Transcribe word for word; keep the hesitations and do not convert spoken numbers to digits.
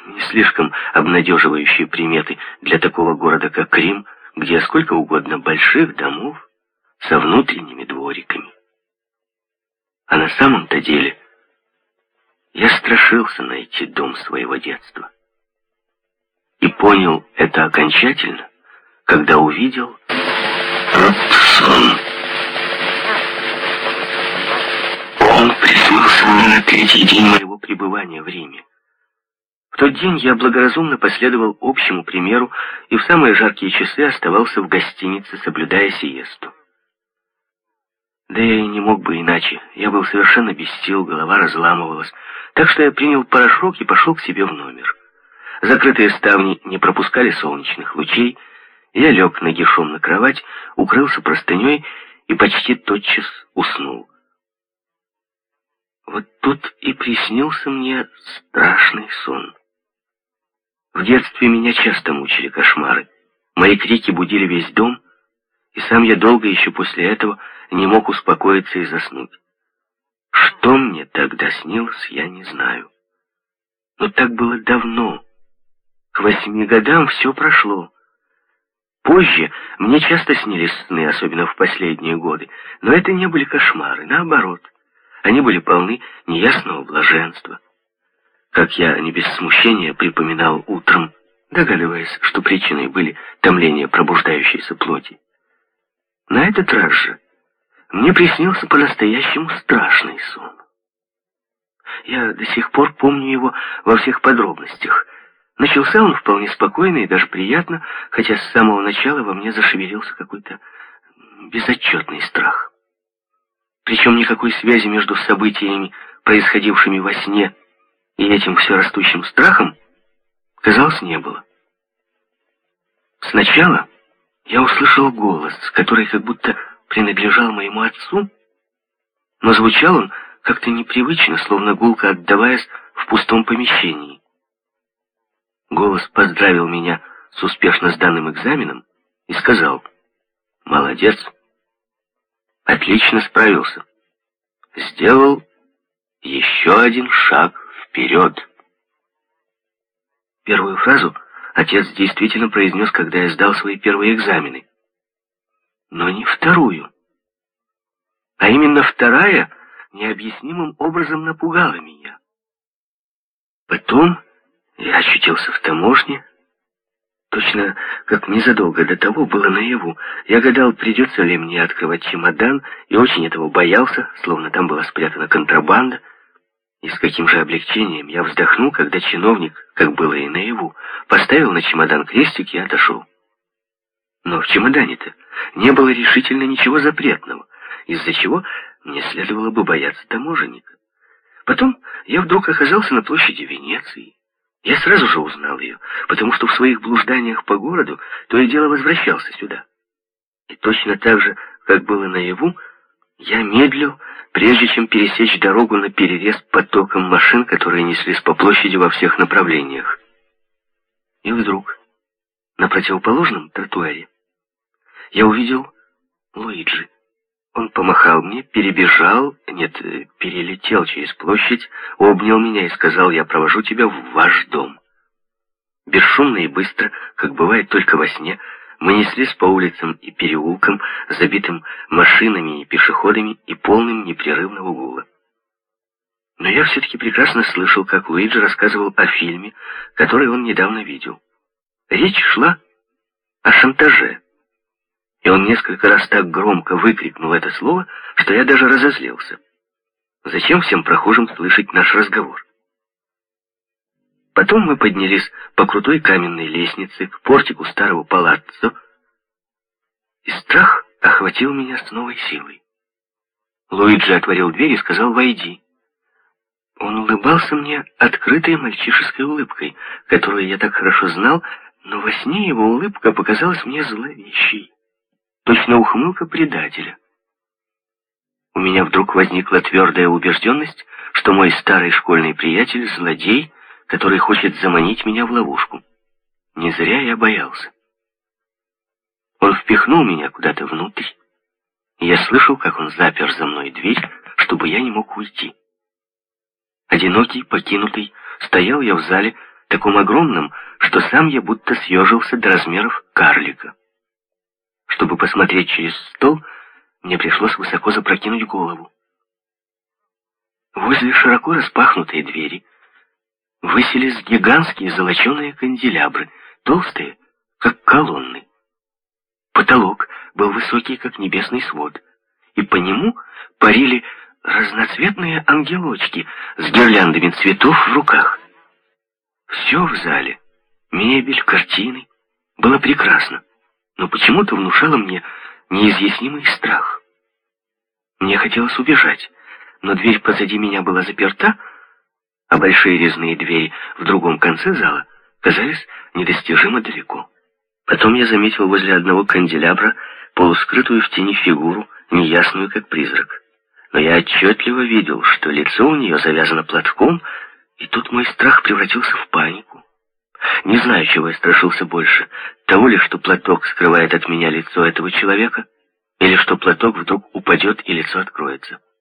Не слишком обнадеживающие приметы для такого города, как Рим, где сколько угодно больших домов со внутренними двориками. А на самом-то деле я страшился найти дом своего детства. И понял это окончательно, когда увидел Робсон. Он приснился мне на третий день моего пребывания в Риме. В тот день я благоразумно последовал общему примеру и в самые жаркие часы оставался в гостинице, соблюдая сиесту. Да я и не мог бы иначе. Я был совершенно без сил, голова разламывалась. Так что я принял порошок и пошел к себе в номер. Закрытые ставни не пропускали солнечных лучей. Я лег нагишом на кровать, укрылся простыней и почти тотчас уснул. Вот тут и приснился мне страшный сон. В детстве меня часто мучили кошмары. Мои крики будили весь дом, и сам я долго еще после этого не мог успокоиться и заснуть. Что мне тогда снилось, я не знаю. Но так было давно. К восьми годам все прошло. Позже мне часто снились сны, особенно в последние годы, но это не были кошмары, наоборот. Они были полны неясного блаженства. Как я не без смущения припоминал утром, догадываясь, что причиной были томления пробуждающейся плоти. На этот раз же мне приснился по-настоящему страшный сон. Я до сих пор помню его во всех подробностях. Начался он вполне спокойно и даже приятно, хотя с самого начала во мне зашевелился какой-то безотчетный страх. Причем никакой связи между событиями, происходившими во сне, и этим все растущим страхом, казалось, не было. Сначала я услышал голос, который как будто принадлежал моему отцу, но звучал он как-то непривычно, словно гулко отдаваясь в пустом помещении. Голос поздравил меня с успешно сданным экзаменом и сказал: «Молодец, отлично справился, сделал еще один шаг вперед». Первую фразу отец действительно произнес, когда я сдал свои первые экзамены. Но не вторую. А именно вторая необъяснимым образом напугала меня. Потом я очутился в таможне, точно как незадолго до того было наяву. Я гадал, придется ли мне открывать чемодан, и очень этого боялся, словно там была спрятана контрабанда. И с каким же облегчением я вздохнул, когда чиновник, как было и наяву, поставил на чемодан крестик и отошел. Но в чемодане-то не было решительно ничего запретного, из-за чего мне следовало бы бояться таможенника. Потом я вдруг оказался на площади Венеции. Я сразу же узнал ее, потому что в своих блужданиях по городу то и дело возвращался сюда. И точно так же, как было наяву, я медлил, прежде чем пересечь дорогу наперерез потоком машин, которые неслись по площади во всех направлениях. И вдруг, на противоположном тротуаре, я увидел Луиджи. Он помахал мне, перебежал, нет, перелетел через площадь, обнял меня и сказал: «Я провожу тебя в ваш дом». Бесшумно и быстро, как бывает только во сне, мы неслись по улицам и переулкам, забитым машинами и пешеходами и полным непрерывного гула. Но я все-таки прекрасно слышал, как Луиджи рассказывал о фильме, который он недавно видел. Речь шла о шантаже. И он несколько раз так громко выкрикнул это слово, что я даже разозлился. Зачем всем прохожим слышать наш разговор? Потом мы поднялись по крутой каменной лестнице к портику старого палаццо, и страх охватил меня с новой силой. Луиджи отворил дверь и сказал: «Войди». Он улыбался мне открытой мальчишеской улыбкой, которую я так хорошо знал, но во сне его улыбка показалась мне зловещей. Точно ухмылка предателя. У меня вдруг возникла твердая убежденность, что мой старый школьный приятель — злодей, который хочет заманить меня в ловушку. Не зря я боялся. Он впихнул меня куда-то внутрь, и я слышал, как он запер за мной дверь, чтобы я не мог уйти. Одинокий, покинутый, стоял я в зале, таком огромном, что сам я будто съежился до размеров карлика. Чтобы посмотреть через стол, мне пришлось высоко запрокинуть голову. Возле широко распахнутой двери высились гигантские золоченые канделябры, толстые, как колонны. Потолок был высокий, как небесный свод, и по нему парили разноцветные ангелочки с гирляндами цветов в руках. Все в зале, мебель, картины, было прекрасно, но почему-то внушало мне неизъяснимый страх. Мне хотелось убежать, но дверь позади меня была заперта, а большие резные двери в другом конце зала казались недостижимо далеко. Потом я заметил возле одного канделябра полускрытую в тени фигуру, неясную, как призрак. Но я отчетливо видел, что лицо у нее завязано платком, и тут мой страх превратился в панику. Не знаю, чего я страшился больше, того ли, что платок скрывает от меня лицо этого человека, или что платок вдруг упадет и лицо откроется.